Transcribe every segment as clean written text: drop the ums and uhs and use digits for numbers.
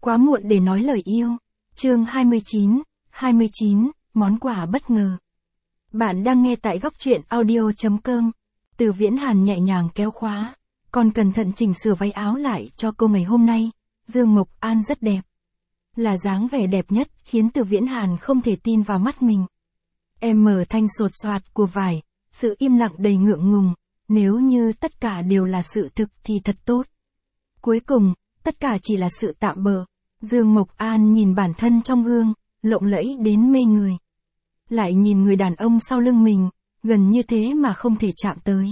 Quá muộn để nói lời yêu. Chương 29, món quà bất ngờ. Bạn đang nghe tại góc truyện audio.com. Từ Viễn Hàn nhẹ nhàng kéo khóa, còn cẩn thận chỉnh sửa váy áo lại cho cô ngày hôm nay. Dương Mộc An rất đẹp. Là dáng vẻ đẹp nhất khiến Từ Viễn Hàn không thể tin vào mắt mình. Em mở thanh sột soạt của vải, sự im lặng đầy ngượng ngùng. Nếu như tất cả đều là sự thực thì thật tốt. Cuối cùng, tất cả chỉ là sự tạm bợ. Dương Mộc An nhìn bản thân trong gương, lộng lẫy đến mê người. Lại nhìn người đàn ông sau lưng mình, gần như thế mà không thể chạm tới.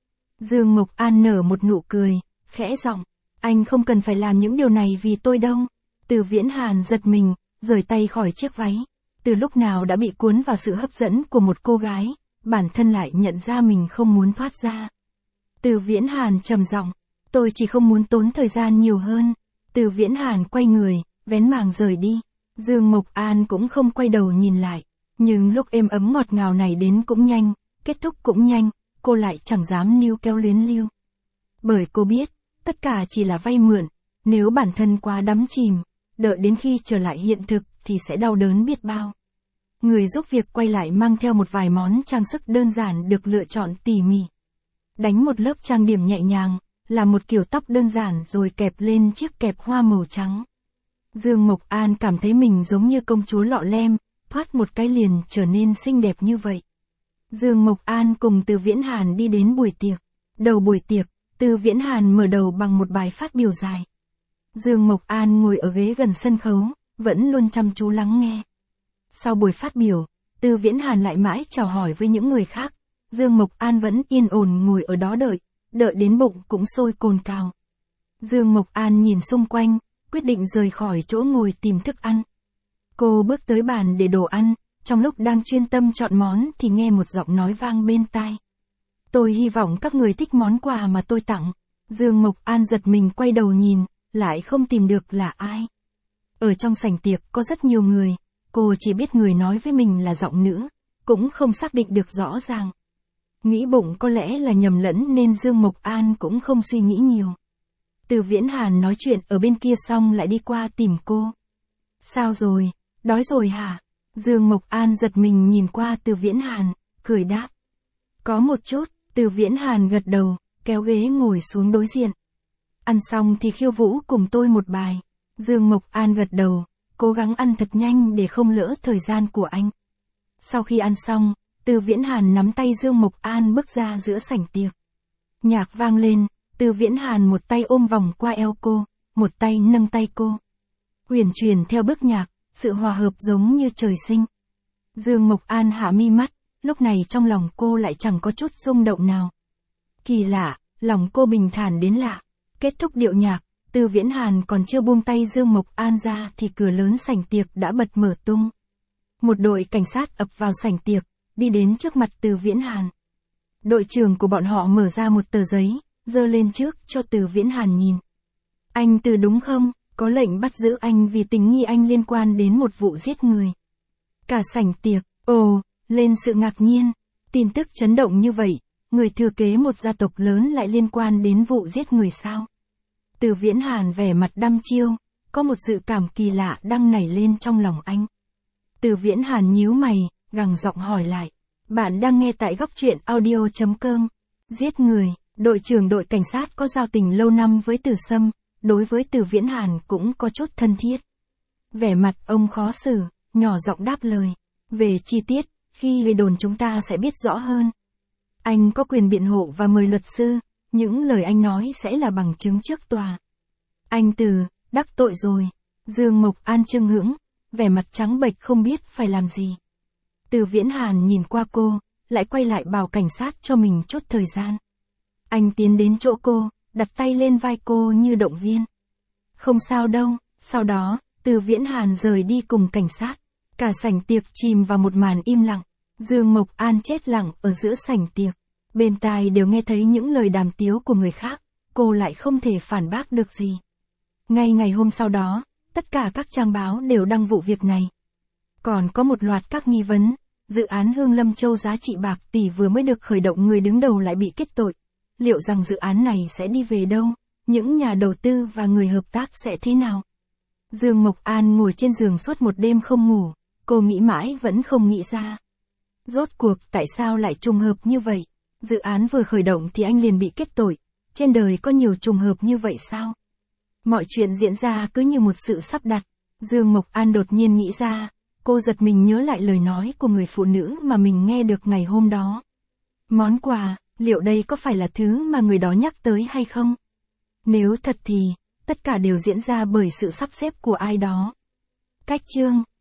Dương Mộc An nở một nụ cười, khẽ giọng, anh không cần phải làm những điều này vì tôi đâu. Từ Viễn Hàn giật mình, rời tay khỏi chiếc váy. Từ lúc nào đã bị cuốn vào sự hấp dẫn của một cô gái, bản thân lại nhận ra mình không muốn thoát ra. Từ Viễn Hàn trầm giọng, tôi chỉ không muốn tốn thời gian nhiều hơn. Từ Viễn Hàn quay người, vén màn rời đi. Dương Mộc An cũng không quay đầu nhìn lại. Nhưng lúc êm ấm ngọt ngào này đến cũng nhanh, kết thúc cũng nhanh, cô lại chẳng dám níu kéo luyến lưu. Bởi cô biết, tất cả chỉ là vay mượn, nếu bản thân quá đắm chìm, đợi đến khi trở lại hiện thực thì sẽ đau đớn biết bao. Người giúp việc quay lại mang theo một vài món trang sức đơn giản được lựa chọn tỉ mỉ. Đánh một lớp trang điểm nhẹ nhàng, làm một kiểu tóc đơn giản rồi kẹp lên chiếc kẹp hoa màu trắng. Dương Mộc An cảm thấy mình giống như công chúa lọ lem, thoát một cái liền trở nên xinh đẹp như vậy. Dương Mộc An cùng Từ Viễn Hàn đi đến buổi tiệc. Đầu buổi tiệc, Từ Viễn Hàn mở đầu bằng một bài phát biểu dài. Dương Mộc An ngồi ở ghế gần sân khấu, vẫn luôn chăm chú lắng nghe. Sau buổi phát biểu, Từ Viễn Hàn lại mãi chào hỏi với những người khác. Dương Mộc An vẫn yên ổn ngồi ở đó đợi đến bụng cũng sôi cồn cào. Dương Mộc An nhìn xung quanh, quyết định rời khỏi chỗ ngồi tìm thức ăn. Cô bước tới bàn để đồ ăn, trong lúc đang chuyên tâm chọn món thì nghe một giọng nói vang bên tai. Tôi hy vọng các người thích món quà mà tôi tặng. Dương Mộc An giật mình quay đầu nhìn, lại không tìm được là ai. Ở trong sảnh tiệc có rất nhiều người, cô chỉ biết người nói với mình là giọng nữ, cũng không xác định được rõ ràng. Nghĩ bụng có lẽ là nhầm lẫn nên Dương Mộc An cũng không suy nghĩ nhiều. Từ Viễn Hàn nói chuyện ở bên kia xong lại đi qua tìm cô. Sao rồi, đói rồi hả? Dương Mộc An giật mình nhìn qua Từ Viễn Hàn, cười đáp. Có một chút, Từ Viễn Hàn gật đầu, kéo ghế ngồi xuống đối diện. Ăn xong thì khiêu vũ cùng tôi một bài. Dương Mộc An gật đầu, cố gắng ăn thật nhanh để không lỡ thời gian của anh. Sau khi ăn xong, Từ Viễn Hàn nắm tay Dương Mộc An bước ra giữa sảnh tiệc. Nhạc vang lên, Từ Viễn Hàn một tay ôm vòng qua eo cô, một tay nâng tay cô. Huyền chuyển theo bước nhạc, sự hòa hợp giống như trời sinh. Dương Mộc An hạ mi mắt, lúc này trong lòng cô lại chẳng có chút rung động nào. Kỳ lạ, lòng cô bình thản đến lạ. Kết thúc điệu nhạc, Từ Viễn Hàn còn chưa buông tay Dương Mộc An ra thì cửa lớn sảnh tiệc đã bật mở tung. Một đội cảnh sát ập vào sảnh tiệc, đi đến trước mặt Từ Viễn Hàn. Đội trưởng của bọn họ mở ra một tờ giấy, giơ lên trước cho Từ Viễn Hàn nhìn. Anh Từ đúng không? Có lệnh bắt giữ anh vì tình nghi anh liên quan đến một vụ giết người. Cả sảnh tiệc, lên sự ngạc nhiên. Tin tức chấn động như vậy, người thừa kế một gia tộc lớn lại liên quan đến vụ giết người sao? Từ Viễn Hàn vẻ mặt đăm chiêu, có một dự cảm kỳ lạ đang nảy lên trong lòng anh. Từ Viễn Hàn nhíu mày, gằn giọng hỏi lại. Bạn đang nghe tại góc truyện audio.com. Giết người, đội trưởng đội cảnh sát có giao tình lâu năm với Từ Sâm, đối với Từ Viễn Hàn cũng có chút thân thiết. Vẻ mặt ông khó xử, nhỏ giọng đáp lời. Về chi tiết, khi về đồn chúng ta sẽ biết rõ hơn. Anh có quyền biện hộ và mời luật sư, những lời anh nói sẽ là bằng chứng trước tòa. Anh Từ, đắc tội rồi. Dương Mộc An chưng hững, vẻ mặt trắng bệch không biết phải làm gì. Từ Viễn Hàn nhìn qua cô, lại quay lại bảo cảnh sát cho mình chút thời gian. Anh tiến đến chỗ cô, đặt tay lên vai cô như động viên. Không sao đâu. Sau đó, Từ Viễn Hàn rời đi cùng cảnh sát. Cả sảnh tiệc chìm vào một màn im lặng. Dương Mộc An chết lặng ở giữa sảnh tiệc. Bên tai đều nghe thấy những lời đàm tiếu của người khác, cô lại không thể phản bác được gì. Ngay ngày hôm sau đó, tất cả các trang báo đều đăng vụ việc này. Còn có một loạt các nghi vấn, dự án Hương Lâm Châu giá trị bạc tỷ vừa mới được khởi động người đứng đầu lại bị kết tội. Liệu rằng dự án này sẽ đi về đâu? Những nhà đầu tư và người hợp tác sẽ thế nào? Dương Mộc An ngồi trên giường suốt một đêm không ngủ, cô nghĩ mãi vẫn không nghĩ ra. Rốt cuộc tại sao lại trùng hợp như vậy? Dự án vừa khởi động thì anh liền bị kết tội, trên đời có nhiều trùng hợp như vậy sao? Mọi chuyện diễn ra cứ như một sự sắp đặt. Dương Mộc An đột nhiên nghĩ ra, cô giật mình nhớ lại lời nói của người phụ nữ mà mình nghe được ngày hôm đó. Món quà, liệu đây có phải là thứ mà người đó nhắc tới hay không? Nếu thật thì, tất cả đều diễn ra bởi sự sắp xếp của ai đó. Cách chương